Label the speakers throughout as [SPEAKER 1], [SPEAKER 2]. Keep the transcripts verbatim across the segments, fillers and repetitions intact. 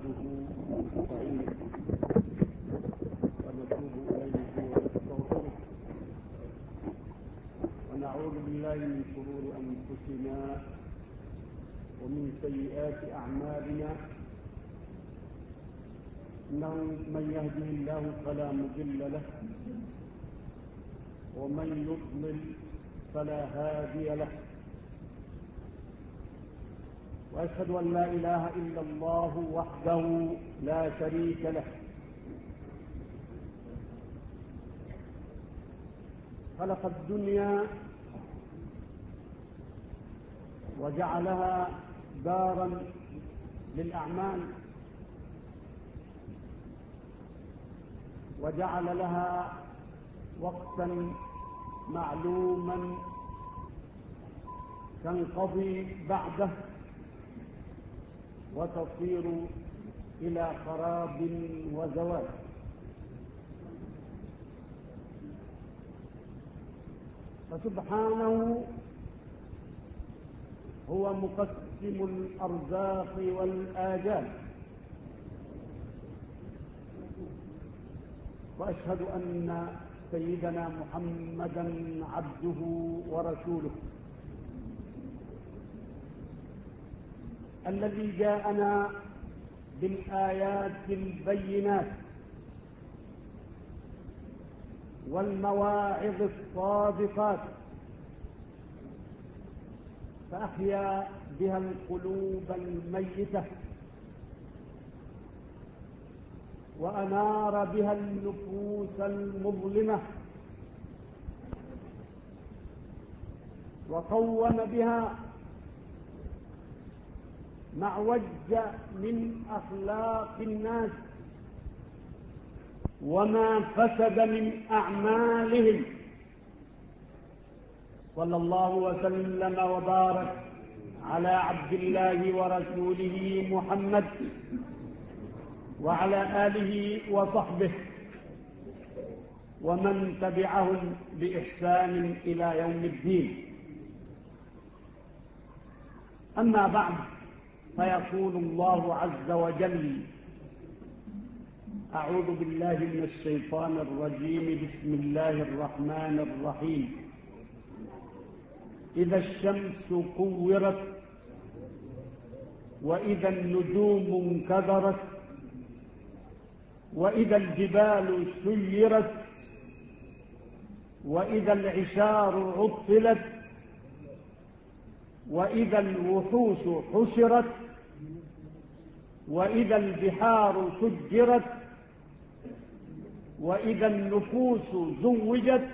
[SPEAKER 1] نحمده ونستعينه ونتوب إليه ونستغفره ونعوذ بالله من شرور أنفسنا ومن سيئات أعمالنا إنه من يهده الله فلا مضل له ومن يضلل فلا هادي له وأشهد أن لا إله إلا الله وحده لا شريك له خلق الدنيا وجعلها دارا للأعمال وجعل لها وقتا معلوما تنقضي بعده وتصير إلى خراب وزوال. فسبحانه هو مقسم الأرزاق والآجال، وأشهد أن سيدنا محمدا عبده ورسوله الذي جاءنا بالآيات البينات والمواعظ الصادقات فأحيا بها القلوب الميتة وأنار بها النفوس المظلمة وقوم بها ما وج من أخلاق الناس وما فسد من أعمالهم. صلى الله وسلم وبارك على عبد الله ورسوله محمد وعلى آله وصحبه ومن تبعهم بإحسان إلى يوم الدين. أما بعد، فيقول الله عز وجل: أعوذ بالله من الشيطان الرجيم، بسم الله الرحمن الرحيم. إذا الشمس كورت وإذا النجوم انكدرت وإذا الجبال سيرت وإذا العشار عطلت وإذا الوحوش حشرت وإذا البحار سجرت وإذا النفوس زوجت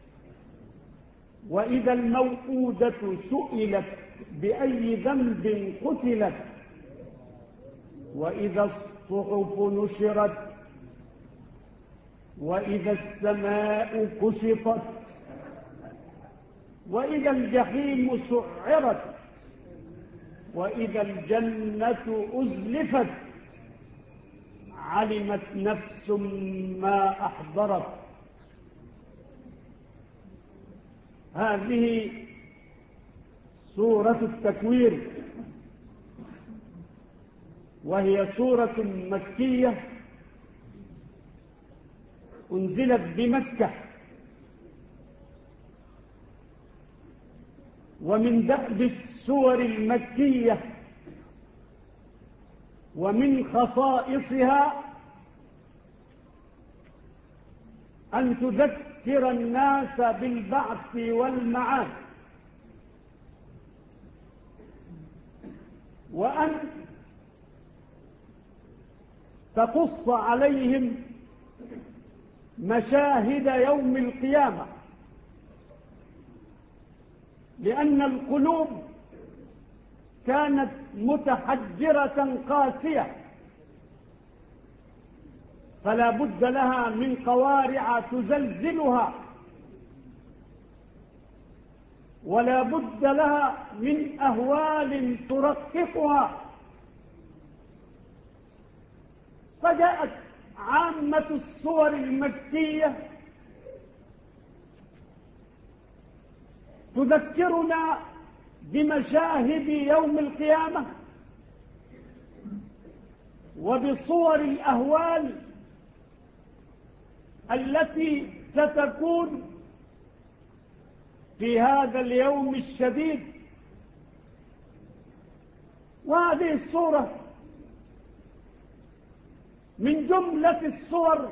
[SPEAKER 1] وإذا الموءودة سئلت بأي ذنب قتلت وإذا الصحف نشرت وإذا السماء كشطت وإذا الجحيم سعرت وإذا الجنة أزلفت علمت نفس ما أحضرت. هذه سورة التكوير، وهي سورة مكية أنزلت بمكة، ومن دأب السور المكية ومن خصائصها أن تذكر الناس بالبعث والمعاد، وأن تقص عليهم مشاهد يوم القيامة، لأن القلوب كانت متحجرة قاسية، فلا بد لها من قوارع تزلزلها، ولا بد لها من أهوال ترققها. فجاءت عامة الصور المكية تذكرنا بمشاهد يوم القيامة وبصور الأهوال التي ستكون في هذا اليوم الشديد. وهذه الصورة من جملة الصور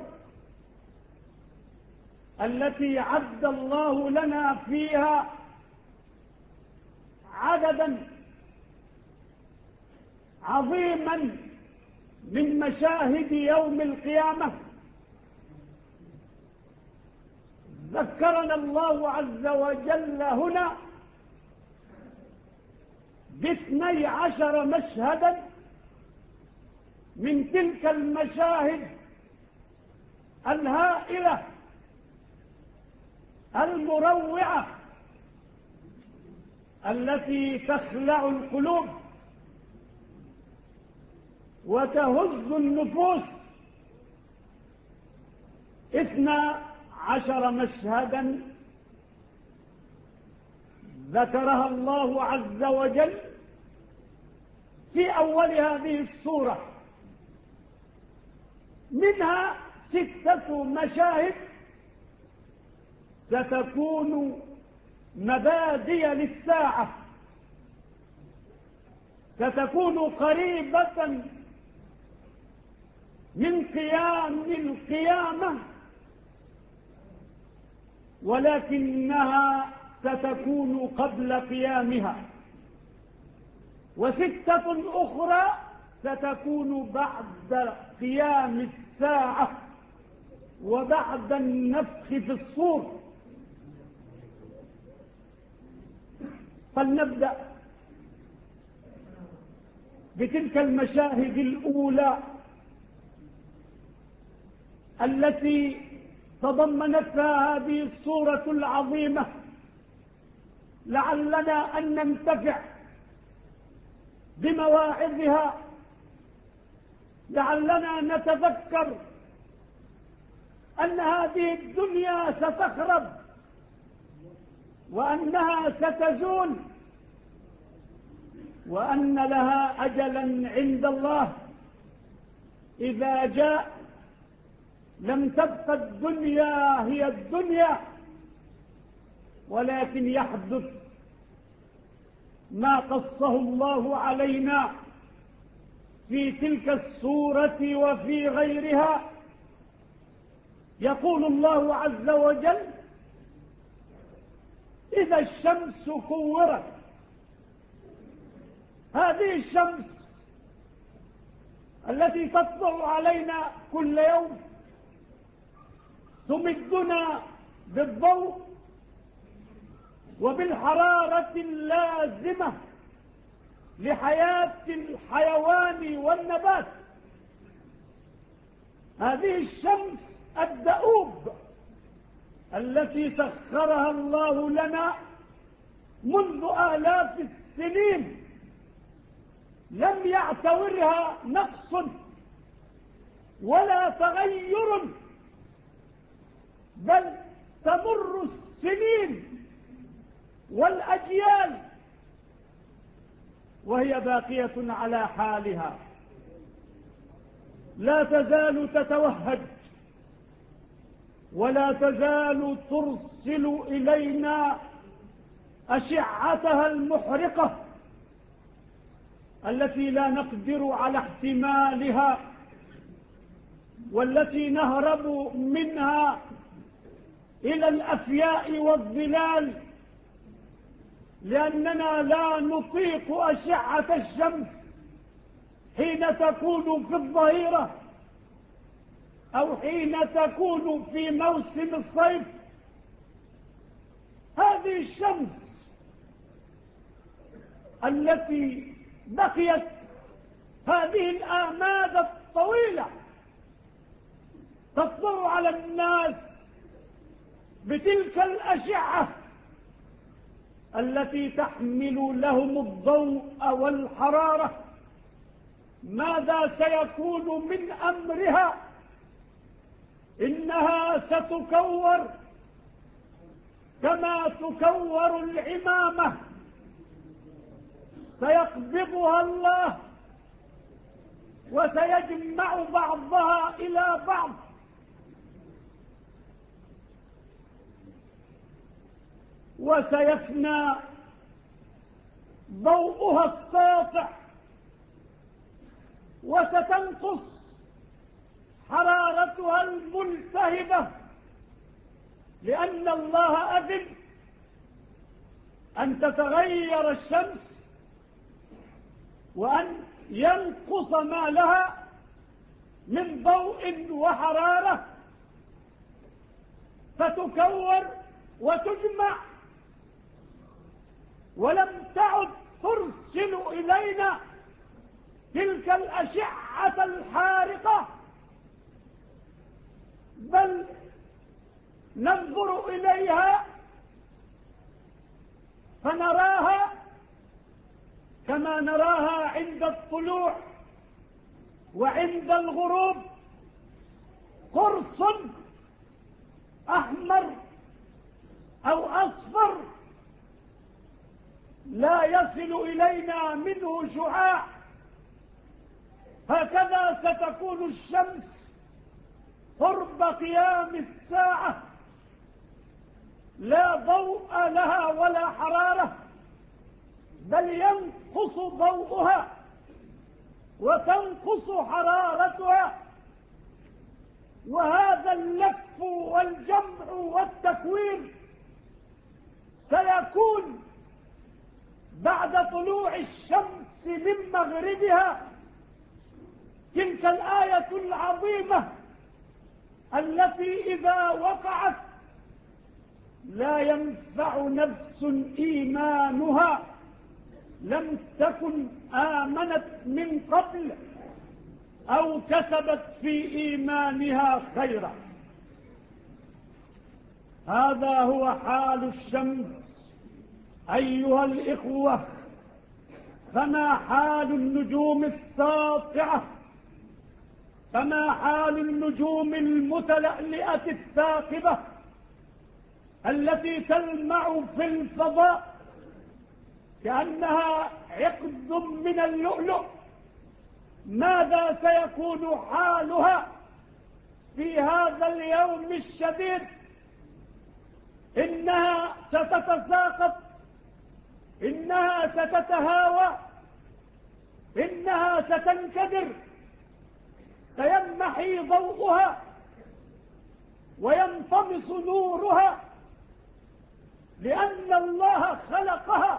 [SPEAKER 1] التي عد الله لنا فيها عددا عظيما من مشاهد يوم القيامة. ذكرنا الله عز وجل هنا باثني عشر مشهدا من تلك المشاهد الهائلة المروعة التي تخلع القلوب وتهز النفوس. اثنا عشر مشهدا ذكرها الله عز وجل في أول هذه السورة، منها ستة مشاهد ستكون مبادئ للساعة، ستكون قريبة من قيام القيامة، ولكنها ستكون قبل قيامها. وستة أخرى ستكون بعد قيام الساعة وبعد النفخ في الصور. فلنبدأ بتلك المشاهد الأولى التي تضمنتها هذه السورة العظيمة، لعلنا أن ننتفع بمواعظها، لعلنا نتذكر أن هذه الدنيا ستخرب وأنها ستزول وأن لها أجلا عند الله إذا جاء. لم تبقى الدنيا هي الدنيا، ولكن يحدث ما قصه الله علينا في تلك السورة وفي غيرها. يقول الله عز وجل: إذا الشمس كورت. هذه الشمس التي تطلع علينا كل يوم تمدنا بالضوء وبالحرارة اللازمة لحياة الحيوان والنبات. هذه الشمس الدؤوب التي سخرها الله لنا منذ آلاف السنين لم يعتورها نقص ولا تغير، بل تمر السنين والأجيال وهي باقية على حالها، لا تزال تتوهج ولا تزال ترسل إلينا أشعتها المحرقة التي لا نقدر على احتمالها والتي نهرب منها إلى الأفياء والظلال، لأننا لا نطيق أشعة الشمس حين تكون في الظهيرة أو حين تكون في موسم الصيف. هذه الشمس التي بقيت هذه الآماد الطويلة تطلع على الناس بتلك الأشعة التي تحمل لهم الضوء والحرارة، ماذا سيكون من أمرها؟ إنها ستكور كما تكور العمامة، سيقبضها الله وسيجمع بعضها إلى بعض، وسيفنى ضوءها الساطع، وستنقص حرارتها الملتهبة، لأن الله أذن أن تتغير الشمس وأن ينقص ما لها من ضوء وحرارة، فتكور وتجمع، ولم تعد ترسل إلينا تلك الأشعة الحارقة، بل ننظر إليها فنراها كما نراها عند الطلوع وعند الغروب، قرص أحمر أو أصفر لا يصل إلينا منه شعاع. هكذا ستكون الشمس قرب قيام الساعة، لا ضوء لها ولا حرارة، بل ينقص ضوءها وتنقص حرارتها. وهذا اللف والجمع والتكوير سيكون بعد طلوع الشمس من مغربها. تلك الآية العظيمة التي إذا وقعت لا ينفع نفس إيمانها لم تكن آمنت من قبل أو كسبت في إيمانها خيرا. هذا هو حال الشمس أيها الإخوة. فما حال النجوم الساطعة؟ فما حال النجوم المتلألئة الثاقبة التي تلمع في الفضاء كأنها عقد من اللؤلؤ؟ ماذا سيكون حالها في هذا اليوم الشديد؟ إنها ستتساقط، إنها ستتهاوى، إنها ستنكدر، سينمحي ضوءها وينطمس نورها، لأن الله خلقها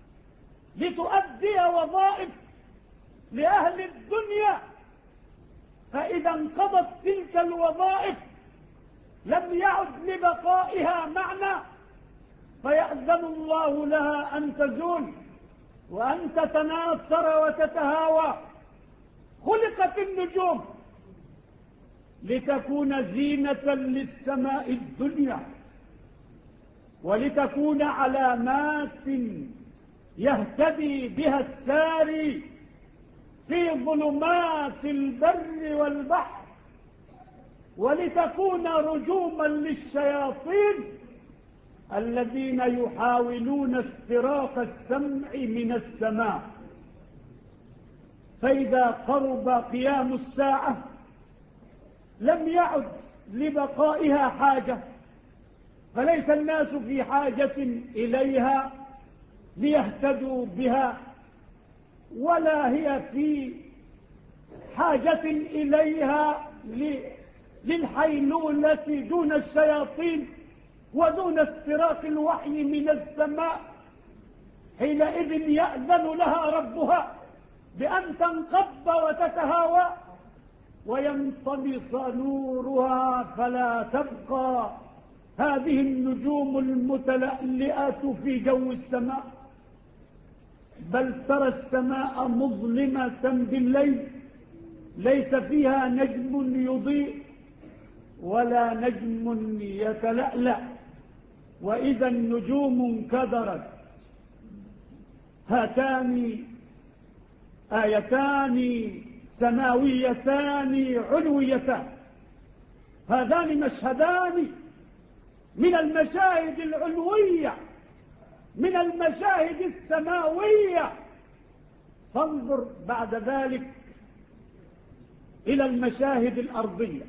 [SPEAKER 1] لتؤدي وظائف لأهل الدنيا، فإذا انقضت تلك الوظائف لم يعد لبقائها معنى، فيأذن الله لها أن تزول وأن تتناثر وتتهاوى. خلقت النجوم لتكون زينة للسماء الدنيا، ولتكون علامات يهتدي بها الساري في ظلمات البر والبحر، ولتكون رجوما للشياطين الذين يحاولون استراق السمع من السماء. فإذا قرب قيام الساعة لم يعد لبقائها حاجة، فليس الناس في حاجة إليها ليهتدوا بها، ولا هي في حاجة إليها للحيلولة دون الشياطين ودون استراق الوحي من السماء. حينئذ يأذن لها ربها بأن تنقض وتتهاوى وينطمس نورها، فلا تبقى هذه النجوم المتلألئة في جو السماء، بل ترى السماء مظلمة بالليل ليس فيها نجم يضيء ولا نجم يتلألأ. وإذا النجوم انكدرت. هاتان آيتان سماويتان علويتان، هذان مشهدان من المشاهد العلوية، من المشاهد السماوية. فانظر بعد ذلك إلى المشاهد الأرضية.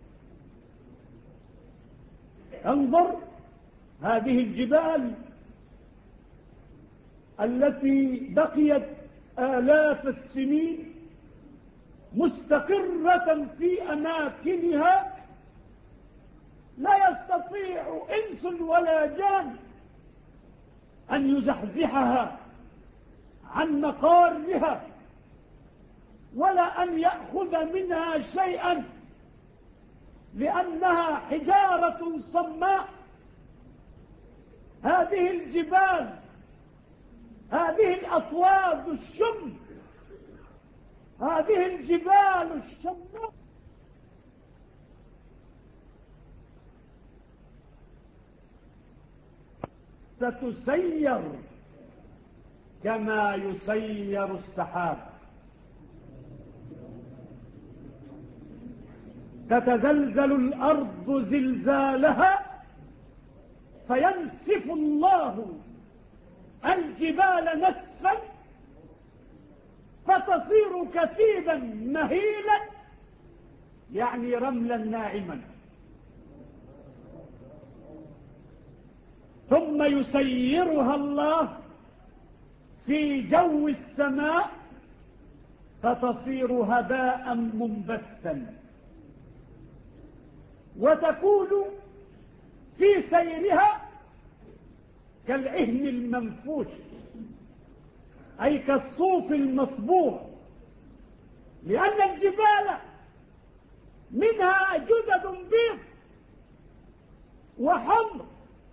[SPEAKER 1] انظر هذه الجبال التي بقيت آلاف السنين مستقرة في أماكنها، لا يستطيع إنس ولا جان أن يزحزحها عن مقارها ولا أن يأخذ منها شيئا، لأنها حجارة صماء. هذه الجبال، هذه الأطواد الشم، هذه الجبال الشماء ستسير كما يسير السحاب، تتزلزل الأرض زلزالها فينسف الله الجبال نسفا فتصير كثيبا مهيلا، يعني رملا ناعما، ثم يسيرها الله في جو السماء فتصير هباء منبثا، وتكون في سيرها كالعهن المنفوش، أي كالصوف المصبوغ، لأن الجبال منها جدد بيض وحمر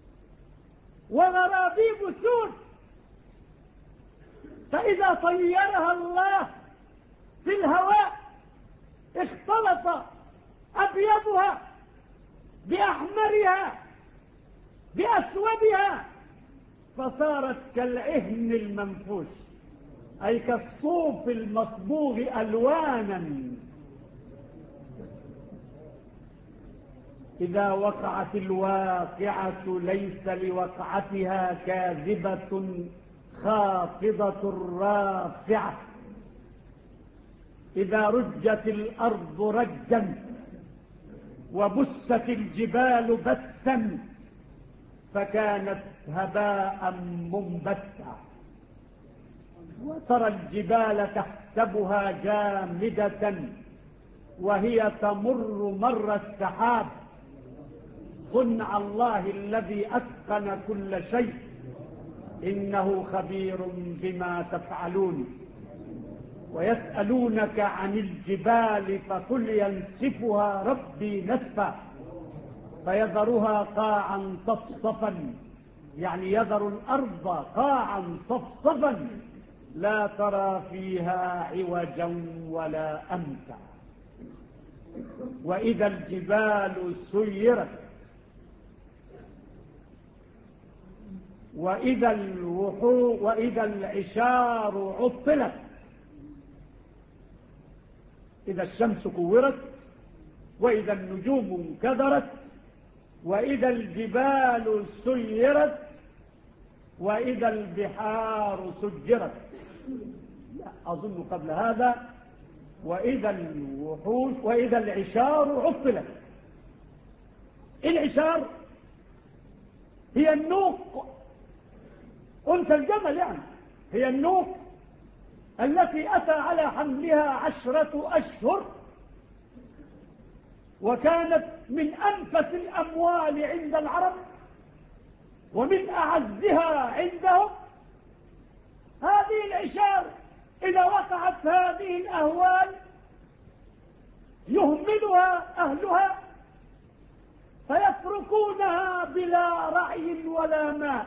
[SPEAKER 1] وغرابيب سود، فإذا طيرها الله في الهواء اختلط أبيضها بأحمرها بأسودها فصارت كالعهن المنفوش، أي كالصوف المصبوغ ألوانا. إذا وقعت الواقعة ليس لوقعتها كاذبة خافضة رافعة. إذا رجت الأرض رجا وبست الجبال بثا فكانت هباء منبثا. وترى الجبال تحسبها جامدة وهي تمر مر السحاب، صنع الله الذي أتقن كل شيء، إنه خبير بما تفعلون. ويسألونك عن الجبال فقل ينسفها ربي نسفا فيذرها قاعا صفصفا، يعني يذر الأرض قاعا صفصفا لا ترى فيها عوجا ولا أمتا. وإذا الجبال سيرت وإذا الوحو وإذا العشار عطلت، إذا الشمس كورت وإذا النجوم انكدرت وإذا الجبال سيرت وإذا البحار سجرت. لا أظن قبل هذا وإذا الوحوش وإذا العشار عطلت. العشار هي النوق، أنثى الجمل، يعني هي النوق التي أتى على حملها عشرة أشهر، وكانت من أنفس الأموال عند العرب ومن أعزها عندهم. هذه العشار إذا وقعت هذه الأهوال يهملها أهلها فيتركونها بلا رعي ولا ماء،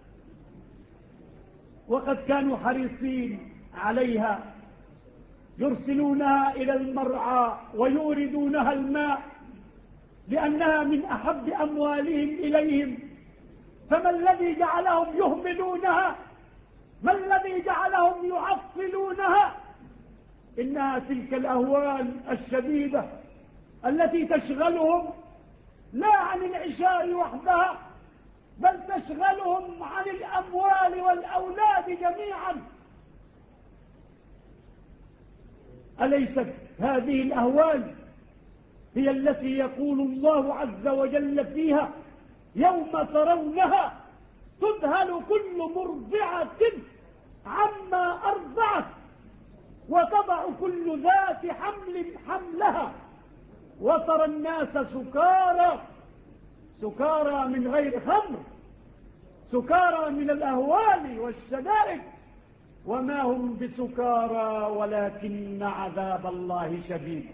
[SPEAKER 1] وقد كانوا حريصين عليها، يرسلونها إلى المرعى ويوردونها الماء لأنها من أحب أموالهم إليهم. فما الذي جعلهم يهملونها؟ ما الذي جعلهم يعطلونها؟ إنها تلك الأهوال الشديدة التي تشغلهم لا عن العشار وحدها، بل تشغلهم عن الأموال والأولاد جميعا. أليست هذه الأهوال هي التي يقول الله عز وجل فيها يوم ترونها تذهل كل مرضعة عما أرضعت وتضع كل ذات حمل حملها وترى الناس سكارى سكارى من غير خمر سكارى من الأهوال والشدائد وما هم بسكارى ولكن عذاب الله شديد.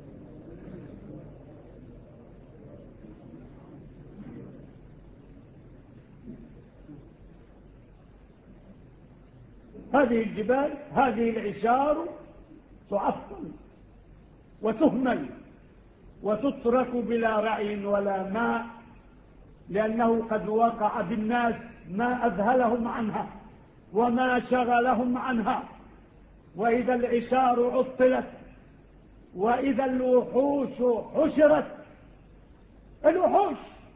[SPEAKER 1] هذه الجبال هذه العشار تعطل وتهمل وتترك بلا رعي ولا ماء لأنه قد وقع بالناس ما أذهلهم عنها وما شغلهم عنها. وإذا العشار عطلت وإذا الوحوش حشرت الوحوش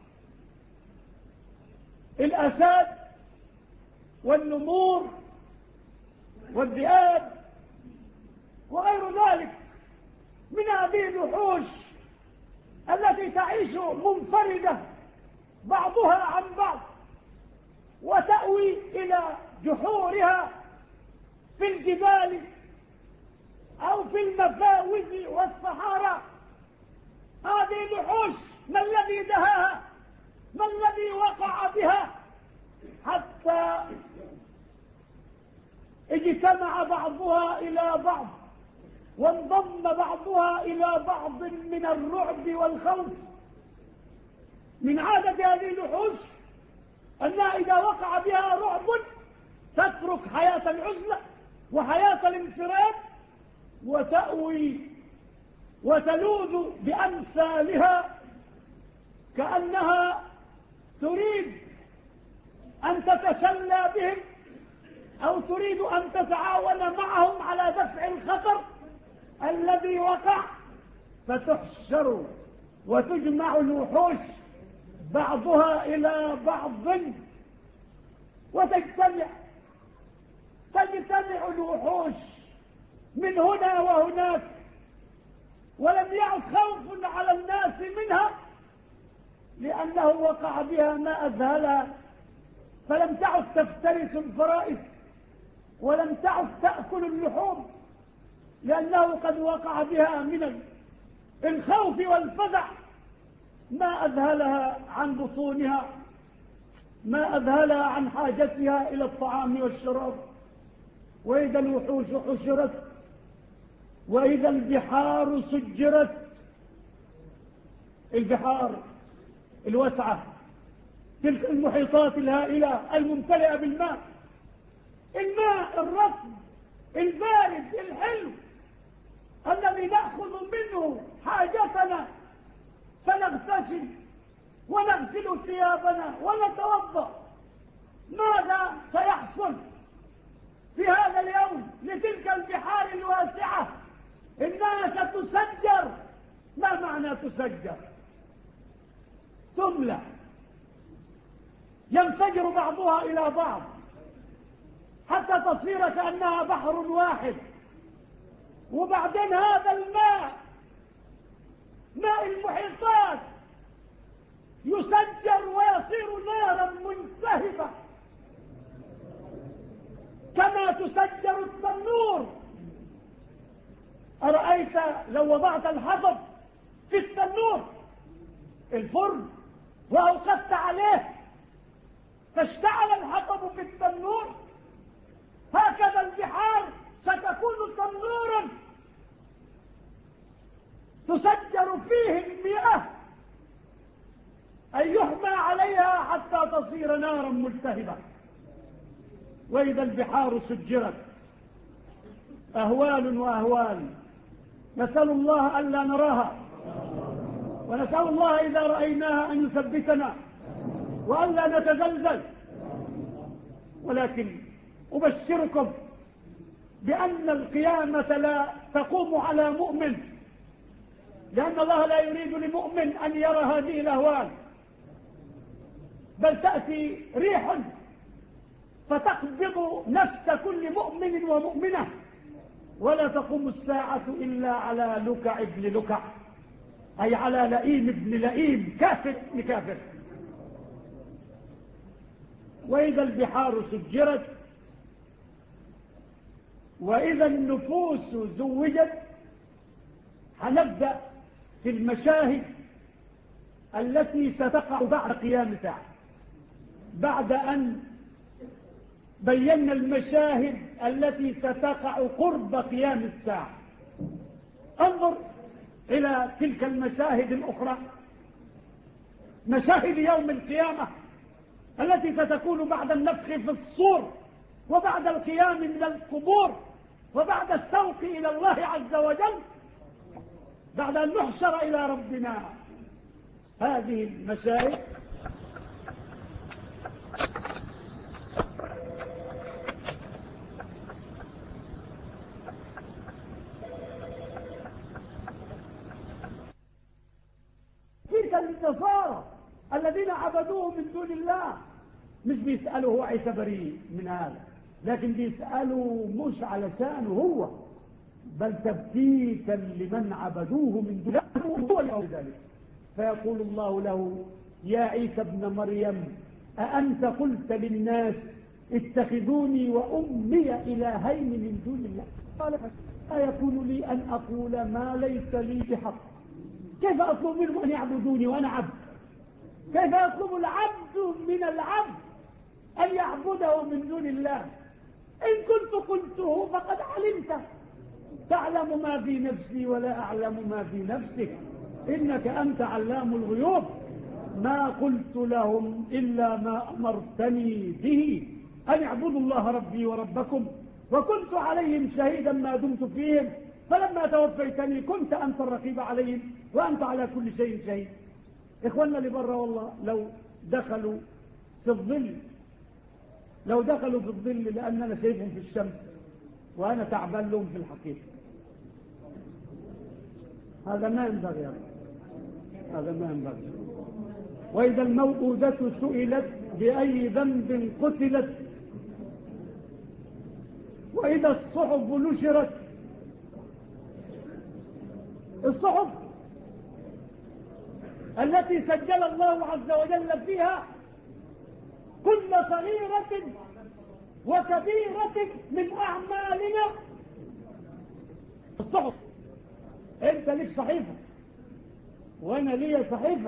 [SPEAKER 1] الأساد والنمور والذئاب وغير ذلك من هذه الوحوش التي تعيش منفردة بعضها عن بعض وتأوي إلى جحورها في الجبال أو في المفاوز والصحارى. هذه الوحوش ما الذي دهاها؟ ما الذي وقع بها حتى اجتمع بعضها إلى بعض وانضم بعضها إلى بعض من الرعب والخوف؟ من عادة هذه الوحوش أنها إذا وقع بها رعب تترك حياة العزلة وحياة الانفراد وتأوي وتلوذ بأمثالها كأنها تريد أن تتسلى بهم أو تريد أن تتعاون معهم على دفع الخطر الذي وقع. فتحشر وتجمع الوحوش بعضها إلى بعض وتجتمع تجتمع الوحوش من هنا وهناك ولم يعد خوف على الناس منها لأنه وقع بها ما أذهلها فلم تعد تفترس الفرائس ولم تعد تأكل اللحوم لأنه قد وقع بها من الخوف والفزع ما أذهلها عن بطونها ما أذهلها عن حاجتها إلى الطعام والشراب. وإذا الوحوش حشرت وإذا البحار سجرت البحار الواسعة تلك المحيطات الهائلة الممتلئة بالماء الماء الرطب البارد الحلو الذي نأخذ منه حاجتنا فنغتسل ونغسل ثيابنا ونتوضأ. ماذا سيحصل في هذا اليوم لتلك البحار الواسعة؟ إنها ستسجر. ما معنى تسجر؟ تملأ ينفجر بعضها إلى بعض حتى تصير كأنها بحر واحد. وبعدين هذا الماء ماء المحيطات يسجر ويصير نارا ملتهبة كما تسجر التنور. أرأيت لو وضعت الحطب في التنور الفرن وأوقدت عليه فاشتعل الحطب في التنور هكذا البحار ستكون تنورا تسجر فيه المياه أن يحمى عليها حتى تصير نارا ملتهبة. وإذا البحار سجرت أهوال وأهوال نسأل الله ألا نراها ونسأل الله إذا رأيناها أن يثبتنا وألا نتزلزل. ولكن أبشركم بأن القيامة لا تقوم على مؤمن لأن الله لا يريد لمؤمن أن يرى هذه الأهوال بل تأتي ريح فتقبض نفس كل مؤمن ومؤمنة ولا تقوم الساعة إلا على لكع ابن لكع، أي على لئيم ابن لئيم، كافر ابن كافر. وإذا البحار سجرت، وإذا النفوس زوجت. هنبدأ في المشاهد التي ستقع بعد قيام الساعة، بعد أن بينا المشاهد التي ستقع قرب قيام الساعة. انظر إلى تلك المشاهد الأخرى، مشاهد يوم القيامة التي ستكون بعد النفخ في الصور، وبعد القيام من القبور، وبعد السوق إلى الله عز وجل، بعد أن نحشر إلى ربنا. هذه المشاهد تلك النصارى الذين عبدوه من دون الله، مش بيسألوا هو عيسى بريء من هذا، لكن بيسألوا مش علشانه هو، بل تبكيتا لمن عبدوه من دون الله هو ذلك. فيقول الله له: يا عيسى ابن مريم، أأنت قلت للناس اتخذوني وأمي إلهين من دون الله؟ قال: لا يكون لي أن أقول ما ليس لي بحق. كيف أطلب منهم أن يعبدوني وأنا عبد؟ كيف يطلب العبد من العبد أن يعبده من دون الله؟ إن كنت قلته فقد علمته، تعلم ما في نفسي ولا أعلم ما في نفسك، إنك أنت علام الغيوب. ما قلت لهم إلا ما أمرتني به، أن اعبدوا الله ربي وربكم، وكنت عليهم شهيدا ما دمت فيهم، فلما توفيتني كنت أنت الرقيب عليهم وأنت على كل شيء شهيد. إخواننا اللي برا والله لو دخلوا في الظل، لو دخلوا في الظل لأننا شايفهم في الشمس وأنا تعبان لهم في الحقيقة، هذا ما ينبغي يا رب، هذا ما ينبغي. وإذا الموءودة سئلت بأي ذنب قتلت، وإذا الصحف نشرت. الصحف التي سجل الله عز وجل فيها كل صغيرة وكبيرة من أعمالنا. الصحف، أنت لك صحيفة وأنا لي صحيفة،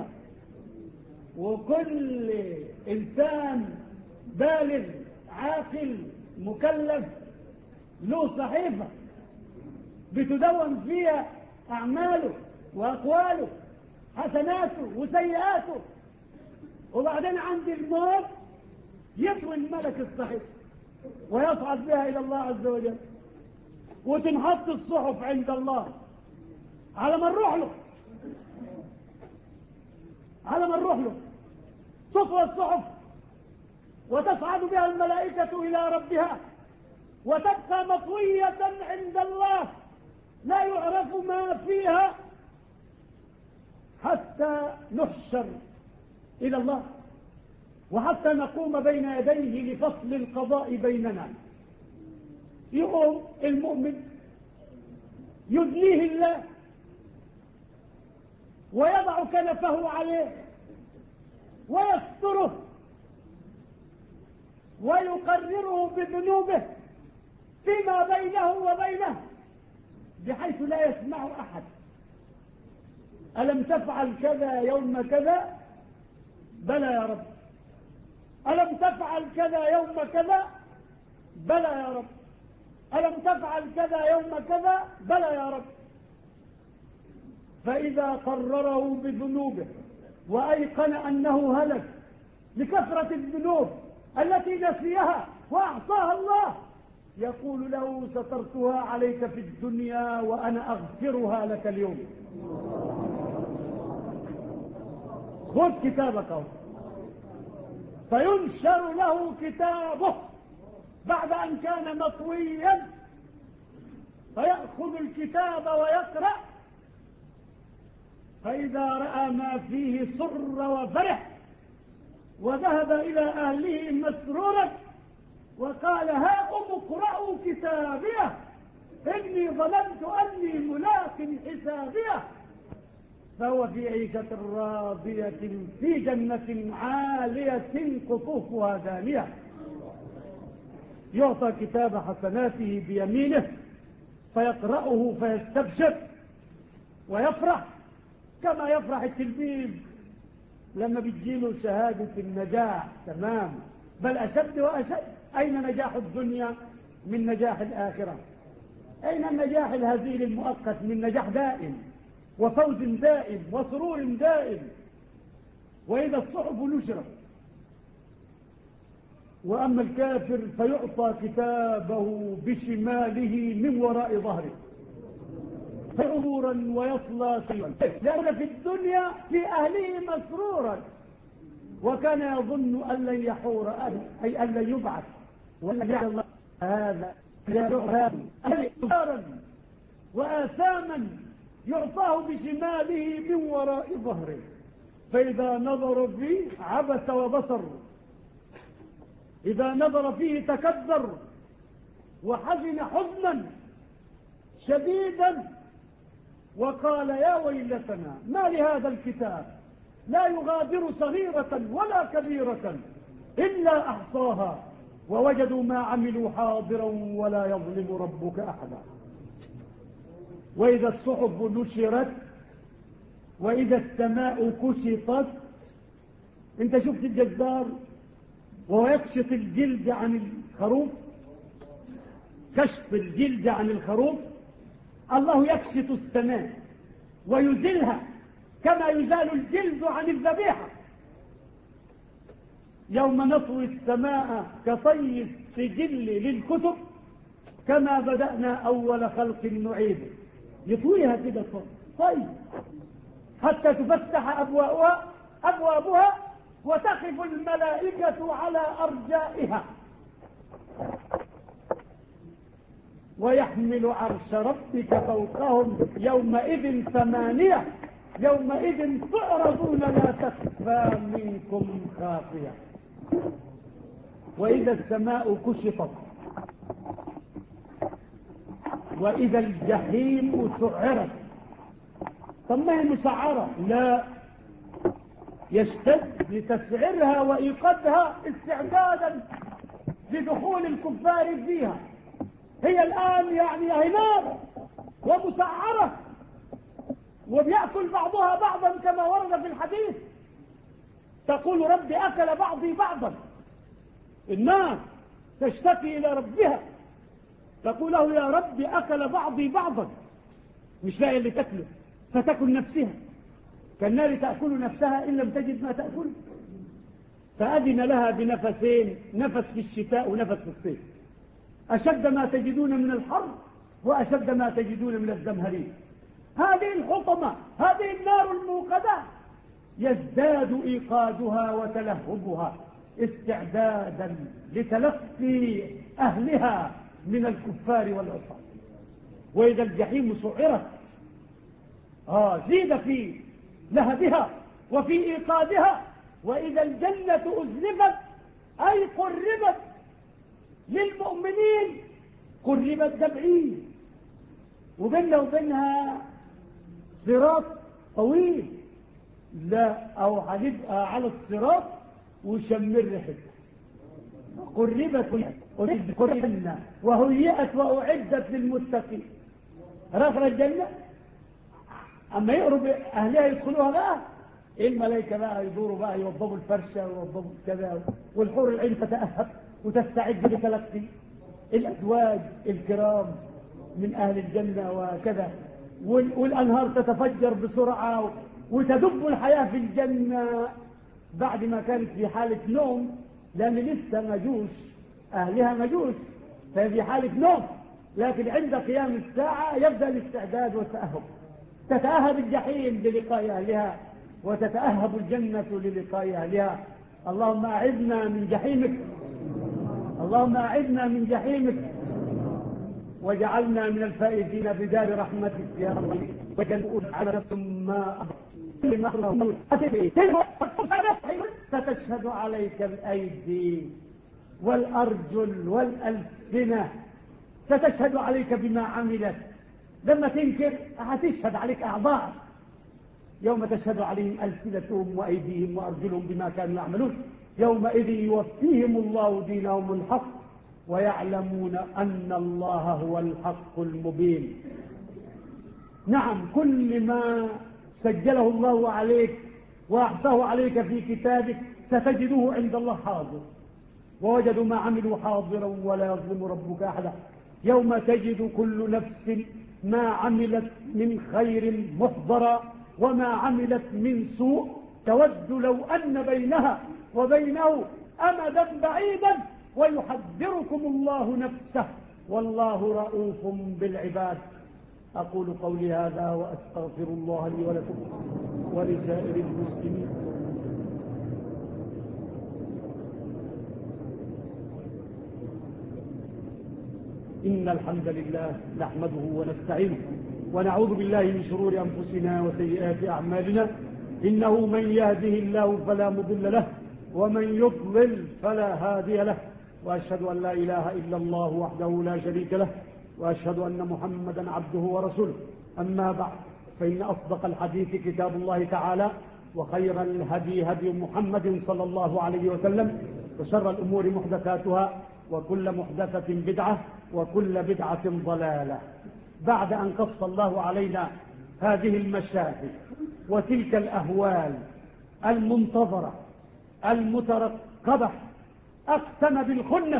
[SPEAKER 1] وكل إنسان بالغ عاقل مكلف له صحيفة بتدون فيها أعماله وأقواله، حسناته وسيئاته. وبعدين عند الموت يطوي الملك الصحيفة ويصعد بها إلى الله عز وجل، وتنحط الصحف عند الله على ما نروح له، على ما نروح له تطوى الصحف وتصعد بها الملائكة إلى ربها، وتبقى مطوية عند الله لا يعرف ما فيها حتى نحشر إلى الله، وحتى نقوم بين يديه لفصل القضاء بيننا. يقوم المؤمن يدليه الله ويضع كنفه عليه ويستره ويقرره بذنوبه فيما بينه وبينه، بحيث لا يسمع أحد. ألم تفعل كذا يوم كذا؟ بلى يا رب. ألم تفعل كذا يوم كذا؟ بلى يا رب. ألم تفعل كذا يوم كذا؟ بلى يا رب. فإذا قرره بذنوبه وأيقن أنه هلك لكثرة الذنوب التي نسيها وأعصاها الله، يقول له: سترتها عليك في الدنيا وأنا أغفرها لك اليوم. خذ كتابك. فينشر له كتابه بعد أن كان مطويا، فيأخذ الكتاب ويقرأ، فإذا رأى ما فيه سر وفرح وذهب إلى أهله مسرورا وقال: هاكم اقرأوا كتابيه إني ظننت أني ملاق حسابيه فهو في عيشة راضية في جنة عالية قطوفها دانية يعطى كتاب حسناته بيمينه فيقرأه فيستبشر ويفرح كما يفرح التلميذ لما بتجيله شهادة النجاح. تمام، بل أشد وأشد. أين نجاح الدنيا من نجاح الآخرة؟ أين النجاح الهزيل المؤقت من نجاح دائم وفوز دائم وسرور دائم؟ وإذا الصحف نشرت وأما الكافر فيعطى كتابه بشماله من وراء ظهره فعبورا ويصلى سيرا لأن في الدنيا في أهله مسرورا وكان يظن أن لن يحور أهله أي أن لن يبعث وأن يجعل الله هذا أهلا وآثاما يعطاه بشماله من وراء ظهره فإذا نظر فيه عبس وبصر إذا نظر فيه تكبر وحزن حزنا شديدا وقال يا ويلتنا ما لهذا الكتاب لا يغادر صغيرة ولا كبيرة إلا أحصاها ووجدوا ما عملوا حاضرا ولا يظلم ربك أحدا. وإذا الصحف نشرت وإذا السماء كشطت. انت شفت الجزار وهو يكشط الجلد عن الخروف، كشف الجلد عن الخروف، الله يكشط السماء ويزلها كما يزال الجلد عن الذبيحة. يوم نطوي السماء كطي السجل للكتب كما بدأنا أول خلق نعيده. يطويها كده طيب حتى تفتح أبوابها أبوابها وتقف الملائكة على أرجائها ويحمل عرش ربك فوقهم يومئذ ثمانية يومئذ تعرضون لا تخفى منكم خافية. وإذا السماء كشطت وإذا الجحيم سعرت. طب ما هي مسعرة؟ لا، يشتد لتسعيرها وإيقادها استعدادا لدخول الكفار فيها. هي الآن يعني هي نار ومسعرة وبيأكل بعضها بعضا كما ورد في الحديث. تقول ربي أكل بعضي بعضا. النار تشتكي إلى ربها تقول له يا ربي أكل بعضي بعضا، مش لاقي اللي تأكله فتأكل نفسها كالنار تأكل نفسها إن لم تجد ما تأكل. فأذن لها بنفسين، نفس في الشتاء ونفس في الصيف، أشد ما تجدون من الحر وأشد ما تجدون من الزمهرير. هذه الحطمة، هذه النار الموقدة يزداد إيقادها وتلهبها استعدادا لتلقي أهلها من الكفار والعصاة. وإذا الجحيم سعرت آه زيد في لهبها وفي إيقادها. وإذا الجنة أزلفت أي قربت للمؤمنين، قربت تبعيد وبيننا وبينها صراط طويل. لا أو هنبقى على الصراط وشمر ريحتها. قربت قربنا وهيئت وأعدت للمتقين. رفع الجنة أما يقرب أهلها يدخلوها بقى الملائكة بقى يدوروا بقى يوضبوا الفرشة ويوضبوا كذا، والحور العين تتأهب وتستعد لتلقي الأزواج الكرام من أهل الجنة وكذا، والأنهار تتفجر بسرعة وتدب الحياة في الجنة بعد ما كانت في حالة نوم، لأن لسه مجوش أهلها مجوش ففي حالة نوم، لكن عند قيام الساعة يبدأ الاستعداد والتأهب. تتأهب الجحيم للقاء أهلها وتتأهب الجنة للقاء أهلها. اللهم أعذنا من جحيمك، اللهم أعذنا من جحيمك وجعلنا من الفائزين بدار رحمتك يا رب. وجنقول على نفس ما ستشهد عليك الأيدي والأرجل والألسنة ستشهد عليك بما عملت. لما تنكر هتشهد عليك أعضاء، يوم تشهد عليهم ألسنتهم وأيديهم وأرجلهم بما كانوا يعملون يومئذ يوفيهم الله دينهم الحق ويعلمون أن الله هو الحق المبين. نعم، كل ما سجله الله عليك وأحصاه عليك في كتابك ستجده عند الله حاضر، ووجدوا ما عملوا حاضرا ولا يظلم ربك أحدا. يوم تجد كل نفس ما عملت من خير محضرا وما عملت من سوء تود لو أن بينها وبينه أمدا بعيدا ويحذركم الله نفسه والله رؤوف بالعباد. أقول قولي هذا وأستغفر الله لي ولكم ولسائر المسلمين. إن الحمد لله نحمده ونستعينه ونعوذ بالله من شرور أنفسنا وسيئات أعمالنا. إنه من يهده الله فلا مضل له ومن يضلل فلا هادي له، وأشهد أن لا إله إلا الله وحده لا شريك له، وأشهد أن محمدا عبده ورسوله. أما بعد، فإن أصدق الحديث كتاب الله تعالى، وخير الهدي هدي محمد صلى الله عليه وسلم، وشر الأمور محدثاتها، وكل محدثة بدعة، وكل بدعة ضلالة. بعد أن قص الله علينا هذه المشاهد وتلك الأهوال المنتظرة المترقبة، أقسم بالخنس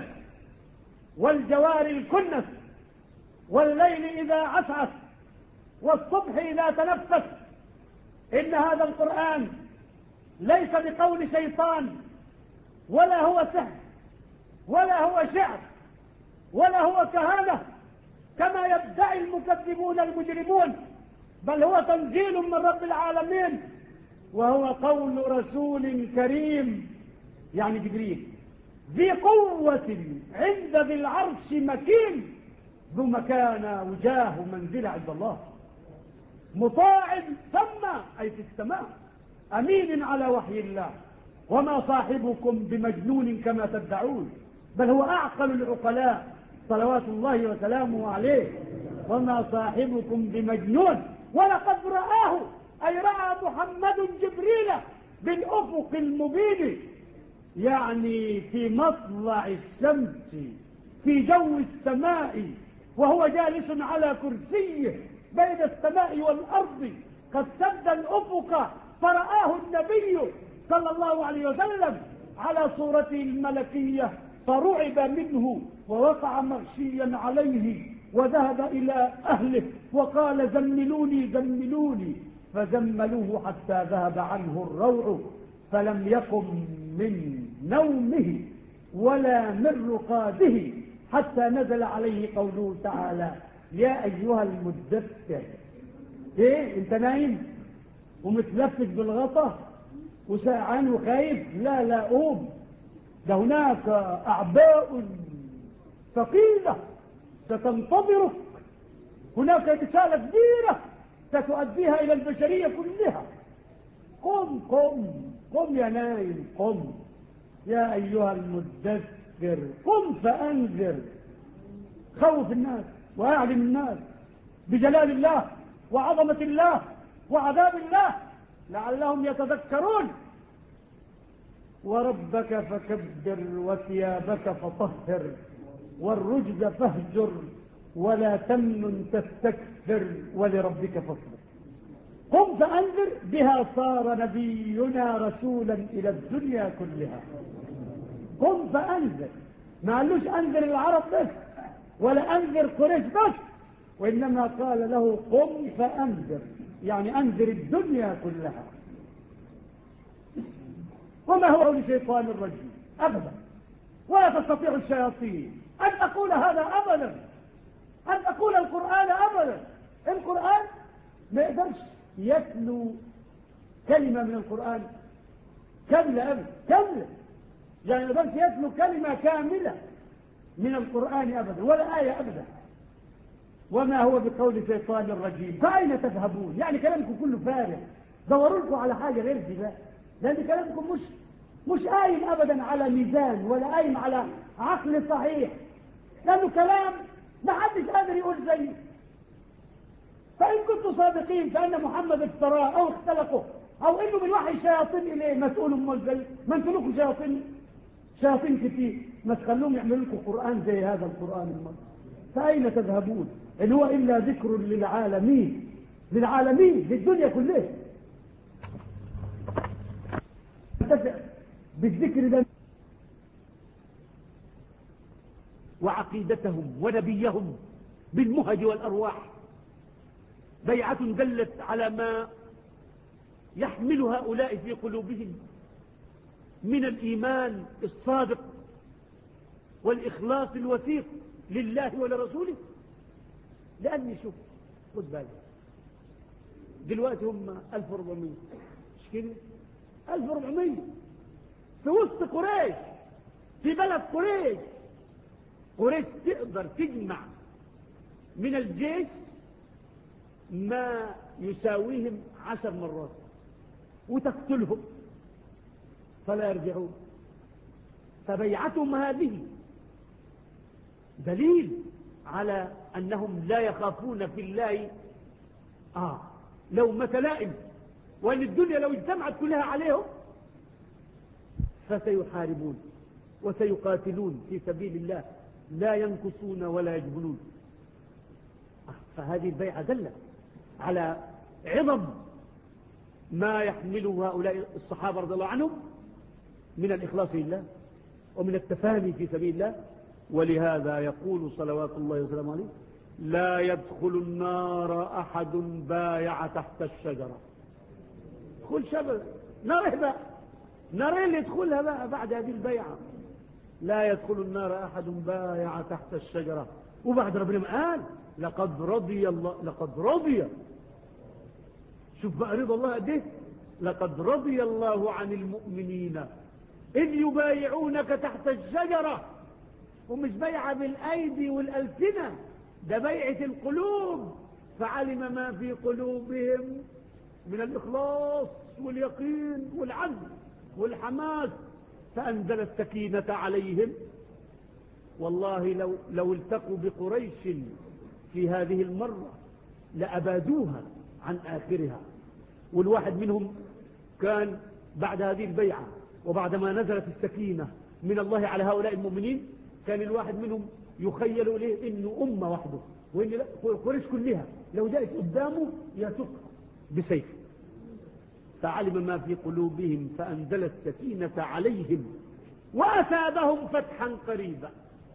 [SPEAKER 1] والجوار الكنس والليل إذا عسعس والصبح إذا تنفس إن هذا القرآن ليس بقول شيطان، ولا هو سحر، ولا هو شعر، ولا هو كهانة كما يدعي المكذبون المجرمون، بل هو تنزيل من رب العالمين، وهو قول رسول كريم يعني جبريل ذي قوة عند ذي العرش مكين ذو مكانة وجاه منزل عند الله، مطاع ثم أي في السماء، أمين على وحي الله، وما صاحبكم بمجنون كما تدعون، بل هو أعقل العقلاء صلوات الله وسلامه عليه، وما صاحبكم بمجنون ولقد رآه أي رأى محمد جبريل بالأفق المبين، يعني في مطلع الشمس في جو السماء وهو جالس على كرسيه بين السماء والأرض، قد سد الأفق فرآه النبي صلى الله عليه وسلم على صورته الملكية، فرعب منه ووقع مغشيا عليه وذهب إلى أهله وقال زملوني زملوني، فزملوه حتى ذهب عنه الروع، فلم يقم من نومه ولا من رقاده حتى نزل عليه قوله تعالى يا أيها المدثر. ايه انت نايم ومتلفت بالغطا وساعان وخايف؟ لا لا قوم، ده هناك أعباء ثقيلة ستنتظرك، هناك رسالة كبيرة ستؤديها إلى البشرية كلها. قم قم قم يا نايم، قم يا أيها المدثر، قم فأنذر، خوف الناس وأعلم الناس بجلال الله وعظمة الله وعذاب الله لعلهم يتذكرون. وربك فكبر وثيابك فطهر والرجز فاهجر ولا تمنن تستكثر ولربك فاصبر. قم فأنذر، بها صار نبينا رسولا إلى الدنيا كلها. قم فأنذر، ما قالوش أنذر العرب بس ولا أنذر قريش بس، وإنما قال له قم فأنذر، يعني أنذر الدنيا كلها. وما هو لشيطان الرجيم أبدا، ولا تستطيع الشياطين أن تقول هذا أبدا، أن تقول القرآن أبدا. القرآن ما يقدرش يتلو كلمة من القرآن كاملة أبدا، كاملة، يعني ما يقدرش يتلو كلمة كاملة من القرآن أبدا ولا آية أبدا. وما هو بقول شيطان الرجيم، فأين تذهبون؟ يعني كلامكم كله فارغ، دوروا لكم على حاجة غير دي بقى، لأن كلامكم مش مش قايم أبدا على ميزان ولا قايم على عقل صحيح، لأنه كلام ما حدش قادر يقول زيه. فإن كنتم صادقين فإن محمد افتراه أو اختلقه أو إنه من وحي الشياطين إليه، ما تقولوا أمال زي ما أنتوا لكم شياطين شياطين كتير، ما تخلوهم يعملوا لكم قرآن زي هذا القرآن المصري. فأين تذهبون؟ إن هو إلا ذكر للعالمين، للعالمين للدنيا كلها. بالذكر ده وعقيدتهم ونبيهم بالمهج والأرواح، بيعة دلت على ما يحمل هؤلاء في قلوبهم من الإيمان الصادق والإخلاص الوثيق لله ولرسوله. لأني شوف، خد بالك دلوقتي هم ألف وأربعمية، مش كده؟ ألف وأربعمية في وسط قريش، في بلد قريش. قريش تقدر تجمع من الجيش ما يساويهم عشر مرات وتقتلهم فلا يرجعون. فبيعتهم هذه دليل على أنهم لا يخافون في الله آه لومة لائم، وأن الدنيا لو اجتمعت كلها عليهم فسيحاربون وسيقاتلون في سبيل الله، لا ينكصون ولا يجبنون. فهذه البيعة دلت على عظم ما يحمله هؤلاء الصحابة رضي الله عنهم من الإخلاص لله ومن التفاني في سبيل الله. ولهذا يقول صلوات الله وسلامه عليه: لا يدخل النار أحد بايع تحت الشجرة. دخل شجرة نار بقى، نار اللي يدخلها بقى بعد هذه البيعة. لا يدخل النار أحد بايع تحت الشجرة. وبعد ربنا قال: لقد رضي الله، لقد رضي، شوف بقى رضا الله قد ايه، لقد رضي الله عن المؤمنين إذ يبايعونك تحت الشجرة. ومش بيعة بالأيدي والألسنة، ده بيعة القلوب. فعلم ما في قلوبهم من الإخلاص واليقين والعزم والحماس فأنزل السكينة عليهم. والله لو, لو التقوا بقريش في هذه المرة لأبادوها عن آخرها. والواحد منهم كان بعد هذه البيعة وبعدما نزلت السكينة من الله على هؤلاء المؤمنين، كان الواحد منهم يخيل إليه إنه أمة وحده، وإن قريش كلها لو جاءت قدامه يتق بسيف. فعلم ما في قلوبهم فأنزل السكينة عليهم وأثابهم فتحا قريبا.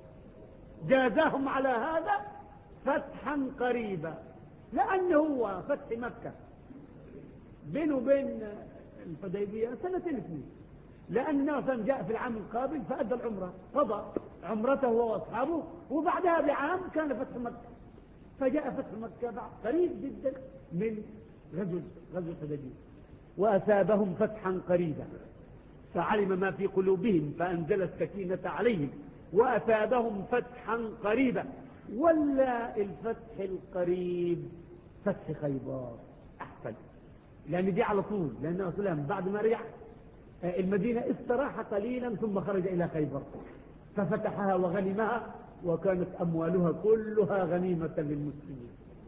[SPEAKER 1] جازاهم على هذا فتحا قريبا، لأنه هو فتح مكة بينه وبين الحديبية سنتين اثنين، لأنه مثلا جاء في العام القابل فأدى العمرة، قضى عمرته هو وأصحابه، وبعدها بعام كان فتح مكة. فجاء فتح مكة بعد قريب جدا من غزوة غزوة الحديبية. وأثابهم فتحا قريبا فعلم ما في قلوبهم فأنزل السكينة عليهم وأثابهم فتحا قريبا. ولا الفتح القريب فتح خيبر أحسن، لأن دي على طول، لأنه أصلا بعد ما رجع المدينة استراح قليلا ثم خرج إلى خيبر ففتحها وغنمها، وكانت أموالها كلها غنيمة للمسلمين.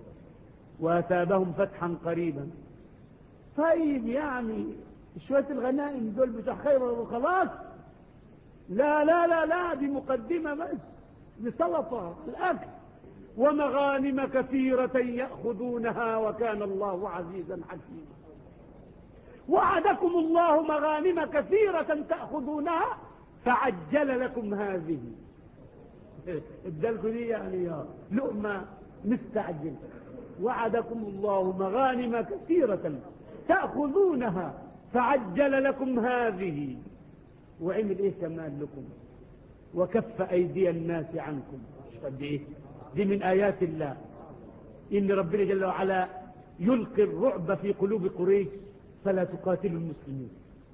[SPEAKER 1] وأثابهم فتحا قريبا. طيب يعني شوية الغنائم دول بتاع خيبر وخلاص؟ لا لا لا لا، دي مقدمة بس بسلطة الأكل. ومغانم كثيرة يأخذونها وكان الله عزيزا حكيما. وعدكم الله مغانم كثيرة تأخذونها فعجل لكم هذه. ادالكم دي يعني لقمة مستعجل. وعدكم الله مغانم كثيرة تأخذونها فعجل لكم هذه. وعمل ايه كمان لكم؟ وكف ايدي الناس عنكم. قد ايه دي من ايات الله، ان ربنا جل وعلا يلقي الرعب في قلوب قريش فلا تقاتلوا المسلمين.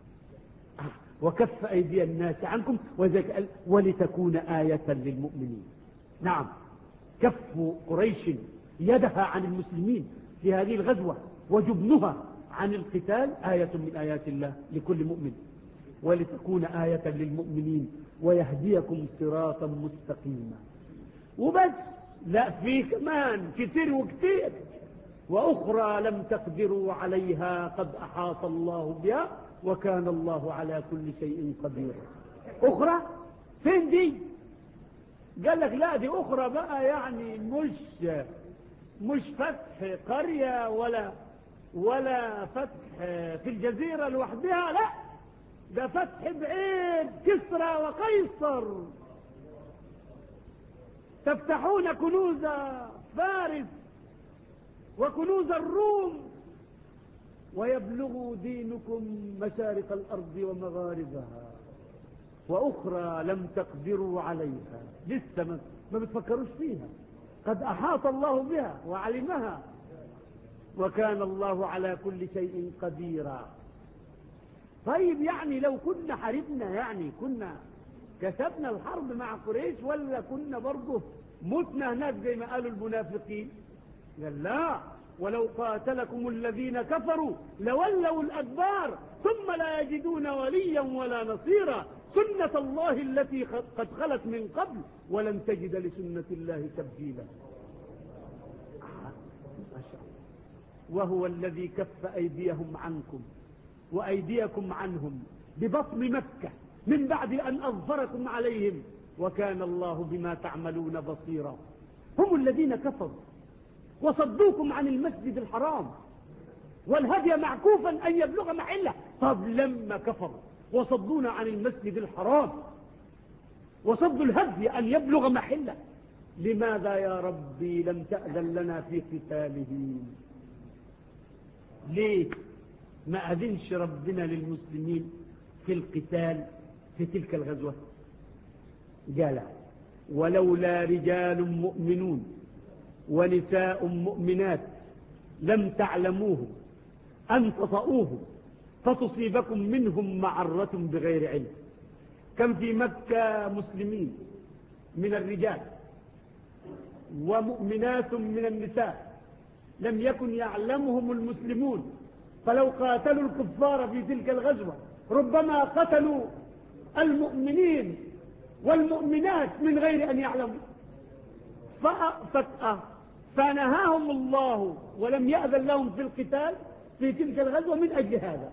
[SPEAKER 1] وكف ايدي الناس عنكم وذلك قال ولتكون آية للمؤمنين. نعم، كف قريش يدها عن المسلمين في هذه الغزوة وجبنها عن القتال آية من آيات الله لكل مؤمن. ولتكون آية للمؤمنين ويهديكم صراطا مستقيما. وبس لا في كمان كتير وكتير. وأخرى لم تقدروا عليها قد أحاط الله بها وكان الله على كل شيء قدير. أخرى فين دي؟ قال لك لا دي أخرى بقى يعني مش مش فتح قرية ولا ولا فتح في الجزيرة لوحدها، لا ده فتح بعيد كسرى وقيصر. تفتحون كنوز فارس وكنوز الروم ويبلغ دينكم مشارق الأرض ومغاربها. وأخرى لم تقدروا عليها، لسه ما بتفكروش فيها، قد أحاط الله بها وعلمها وكان الله على كل شيء قديرا. طيب يعني لو كنا حاربنا يعني كنا كسبنا الحرب مع قريش ولا كنا برضه متنا هناك زي ما قالوا المنافقين؟ قال لا، ولو قاتلكم الذين كفروا لولوا الأدبار ثم لا يجدون وليا ولا نصيرا سنة الله التي قد خلت من قبل ولن تجد لسنة الله تبديلا. وهو الذي كف أيديهم عنكم وأيديكم عنهم ببطن مكة من بعد أن أظفركم عليهم وكان الله بما تعملون بصيرا. هم الذين كفروا وصدوكم عن المسجد الحرام والهدي معكوفا أن يبلغ محله. طب لما كفروا وصدونا عن المسجد الحرام وصدوا الهدي أن يبلغ محله، لماذا يا ربي لم تأذن لنا في قتالهم؟ ليه ما أذنش ربنا للمسلمين في القتال في تلك الغزوة؟ قال ولولا رجال مؤمنون ونساء مؤمنات لم تعلموه أن تطؤوه فتصيبكم منهم معرة بغير علم. كم في مكة مسلمين من الرجال ومؤمنات من النساء لم يكن يعلمهم المسلمون، فلو قاتلوا الكفار في تلك الغزوة ربما قتلوا المؤمنين والمؤمنات من غير أن يعلموا. فنهاهم الله ولم يأذن لهم في القتال في تلك الغزوة من أجل هذا.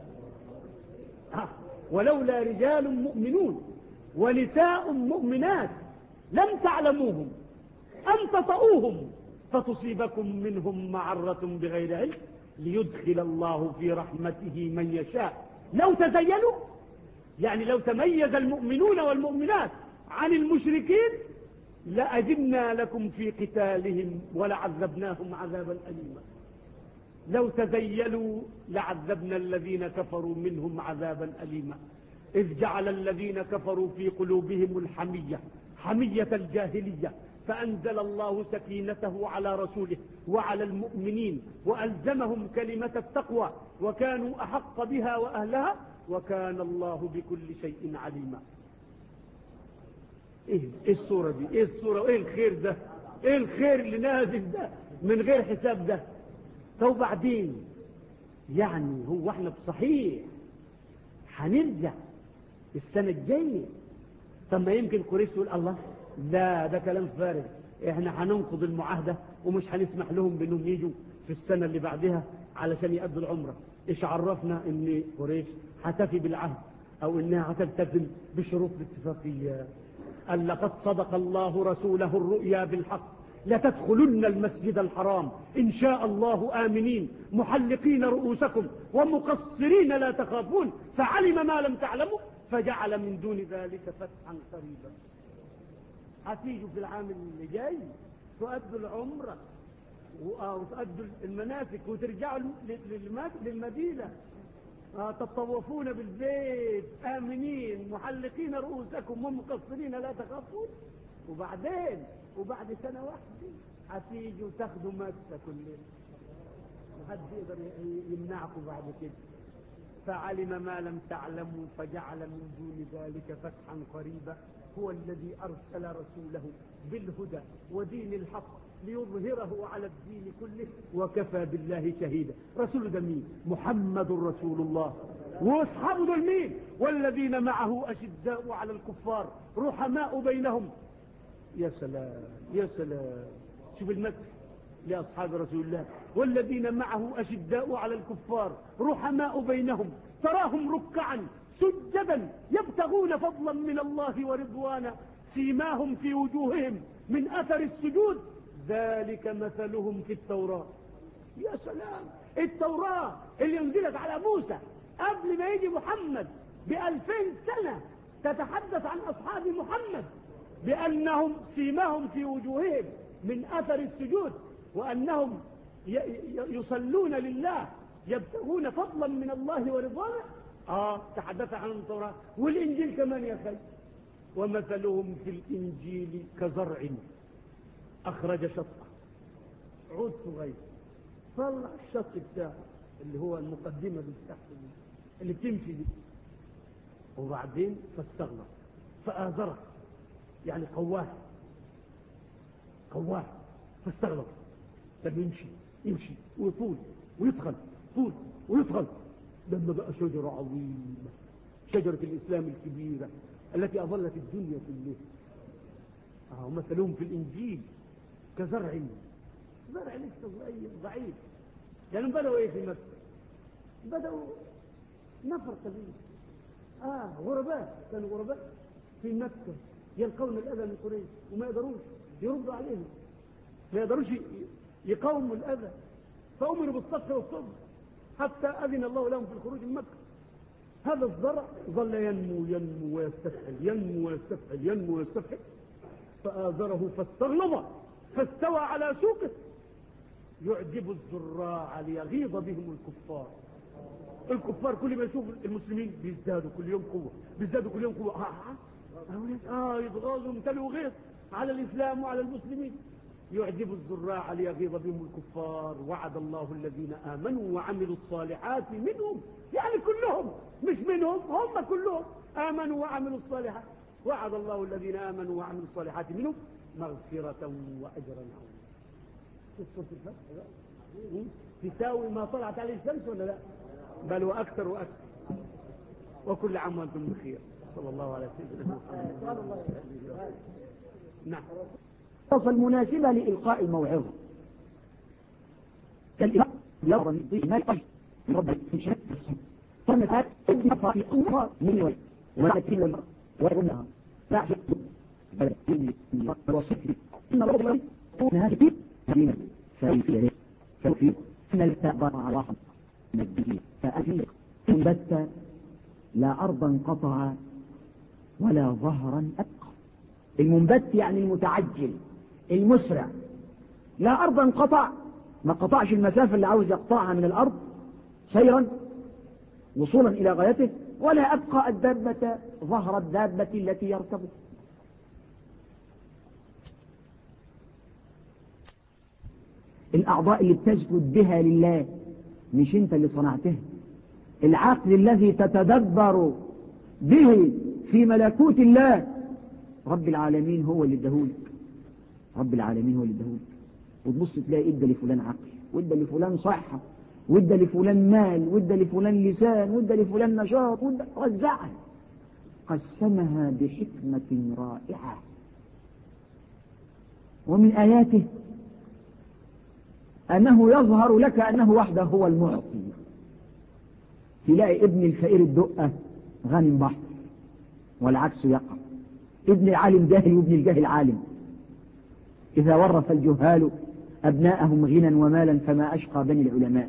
[SPEAKER 1] ولولا رجال مؤمنون ونساء مؤمنات لم تعلموهم أن تطؤوهم فتصيبكم منهم معرة بغير علم ليدخل الله في رحمته من يشاء. لو تزينوا يعني لو تميز المؤمنون والمؤمنات عن المشركين لأجبنا لكم في قتالهم ولعذبناهم عذابا أليما. لو تزيلوا لعذبنا الذين كفروا منهم عذابا أليما. إذ جعل الذين كفروا في قلوبهم الحمية حمية الجاهلية فأنزل الله سكينته على رسوله وعلى المؤمنين وألزمهم كلمة التقوى وكانوا أحق بها وأهلها وكان الله بكل شيء عليما. ايه الصورة دي؟ ايه الصورة وايه الخير ده؟ ايه الخير اللي نازل ده من غير حساب ده؟ طب بعدين يعني هو احنا بصحيح هنرجع السنة الجاية؟ طب ما يمكن قريش تقول الله لا ده كلام فارغ، احنا هننقض المعاهدة ومش هنسمح لهم بانهم يجوا في السنة اللي بعدها علشان يأدوا العمرة. ايش عرفنا ان قريش هتفي بالعهد او انها هتلتزم بشروط الاتفاقية؟ قال لقد صدق الله رسوله الرؤيا بالحق لتدخلن المسجد الحرام إن شاء الله آمنين محلقين رؤوسكم ومقصرين لا تخافون فعلم ما لم تعلموا فجعل من دون ذلك فتحا قريبا. هتيجوا في العام اللي جاي تؤدوا العمرة وتؤدوا المناسك وترجعوا للمدينة تطوفون بالبيت آمنين محلقين رؤوسكم ومقصرين لا تخافون. وبعدين وبعد سنة واحدة هتيجوا تاخدوا مكة كلنا، محد يقدر يمنعكم بعد كده. فعلم ما لم تعلموا فجعل من دون ذلك فتحا قريبا. هو الذي أرسل رسوله بالهدى ودين الحق ليظهره على الدين كله وكفى بالله شهيدا. رسول ده مين؟ محمد رسول الله. واصحابه دول مين؟ والذين معه أشداء على الكفار رحماء بينهم. يا سلام يا سلام شوف المثل لأصحاب رسول الله: والذين معه أشداء على الكفار رحماء بينهم تراهم ركعا سجدا يبتغون فضلا من الله ورضوانا سيماهم في وجوههم من أثر السجود ذلك مثلهم في التوراة. يا سلام، التوراة اللي انزلت على موسى قبل ما يجي محمد بألفين سنة تتحدث عن أصحاب محمد بأنهم سيماهم في وجوههم من أثر السجود وأنهم يصلون لله يبتغون فضلا من الله ورضوانه. آه تحدث عن التوراة. والإنجيل كمان يا أخي: ومثلهم في الإنجيل كزرع أخرج شطأه، عود صغير، طلع الشط بتاعه اللي هو المقدمة بتاعته اللي بتمشي دي، وبعدين فاستغلط فآزره، يعني قواه قواه فاستغلط، طب يمشي يمشي ويطول ويدخل، طول ويدخل، لما بقى شجرة عظيمة، شجرة الإسلام الكبيرة التي أظلت الدنيا كلها. آه مثلهم في الإنجيل كزرع، زرع لسه صغير ضعيف. يعني بدأوا إيه في مكة؟ بدأوا نفر قليل، آه غرباء، كانوا غرباء في مكة يلقون الأذى من قريش وما يقدروش يردوا عليهم، ما يقدروش يقاوموا الأذى، فأمروا بالصف والصبر حتى أذن الله لهم في الخروج من مكة. هذا الزرع ظل ينمو ينمو ويستفحل، ينمو ويستفحل، ينمو ويستفحل، فآزره فاستغلظ فاستوى على سوقه يعجب الزراع ليغيظ بهم الكفار. الكفار كل ما يشوفوا المسلمين بيزدادوا كل يوم قوة، بيزدادوا كل يوم قوة، آه, آه يتغاظوا ويمتلوا غيظ على الإسلام وعلى المسلمين. يعجب الزراع ليغيظ بهم الكفار. وعد الله الذين آمنوا وعملوا الصالحات منهم، يعني كلهم، مش منهم، هم كلهم آمنوا وعملوا الصالحات. وعد الله الذين آمنوا وعملوا الصالحات منهم مغفرة وأجرا عظيما. شوف سورة الفتح تساوي ما طلعت عليه الشمس ولا لا؟ بل وأكثر وأكثر. وكل عام وأنتم بخير. صلى الله على سيدنا محمد. نعم.
[SPEAKER 2] الفرصة المناسبة لإلقاء الموعظة كالإمام يرى من ضيء ما يقل ربك في شهد السنة فالنساء يبقى في أمر من يوم ولكن المرء ويقولها لا أحد بل يملك الوصف إن ربك يكون هذا في دينه فإيه فإيه إن التأبر على واحد نبيه فأفيق إن بت لا أرضا قطع ولا ظهرا أبقى. المنبت يعني المتعجل المسرع. لا أرضا قطع، ما قطعش المسافة اللي عاوز يقطعها من الأرض سيرا وصولا إلى غايته، ولا أبقى الدابة ظهر الدابة التي يركبه. الأعضاء اللي بتسجد بها لله مش انت اللي صنعتها. العقل الذي تتدبر به في ملكوت الله رب العالمين هو اللي اداهولك. رب العالمين هو اللي اداهولك. وتبص تلاقي ادى لفلان عقل، وادى لفلان صحة، وادى لفلان مال، وادى لفلان لسان، وادى لفلان نشاط، وادى وزعها قسمها بحكمة رائعة. ومن آياته أنه يظهر لك أنه وحده هو المعطي. تلاقي ابن الفقير الدقة غنم بحر والعكس يقع. ابن العالم جاهل وابن الجاهل عالم. إذا ورث الجهال أبناءهم غنى ومالا فما أشقى بني العلماء.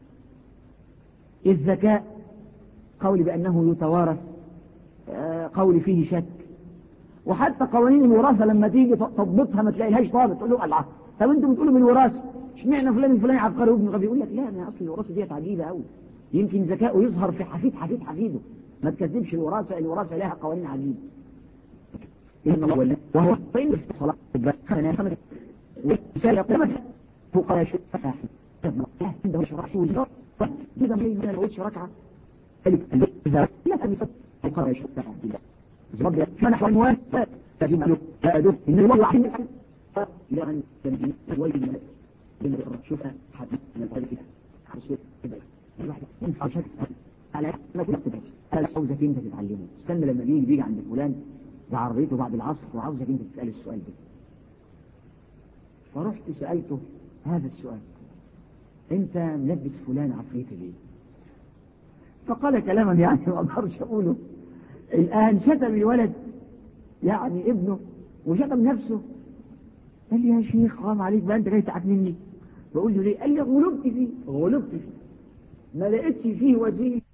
[SPEAKER 2] الذكاء قول بأنه يتوارث قول فيه شك. وحتى قوانين الوراثة لما تيجي تضبطها ما تلاقيلهاش ضابط. تقول له الله، طب انتم بتقولوا من الوراثة اشمعنى فلان الفلاني عبقري وابن غبي؟ يقول لك لا، انا اصل الوراثة ديت عجيبة قوي، يمكن ذكاؤه يظهر في حفيد حفيد حفيده. ما تكذبش الوراثة، الوراثة لها قوانين عجيبة. إن الله ولا وهو طين الصلاة خلنا خمس وسال قمت فوق شيء فتح عنده شرع شو الدار إذا ما يمكن الوش ركعة إذا لا تنسى قال شيء فتح زبط منح عنوان ففي ملوك فأدوه إن الله واحد إلى أن تنجي ويل الملك شوفها حد من الفلسفة حسوت كده الواحد ينفع شكل على ما كنت تدرس أنا عاوزك أنت تتعلمه. استنى لما بيجي بيجي عند فلان بعربيته بعد العصر وعاوزك أنت تسأل السؤال ده. فرحت سألته هذا السؤال: انت ملبس فلان عفريت ليه؟ فقال كلاما يعني ما اقدرش اقوله الان. شتم الولد يعني ابنه وشتم نفسه. قال لي: يا شيخ حرام عليك بقى، انت جاي تعاتبني؟ بقول له: ليه؟ قال لي: غلبت فيه غلبت فيه ما لقيتش فيه وسيله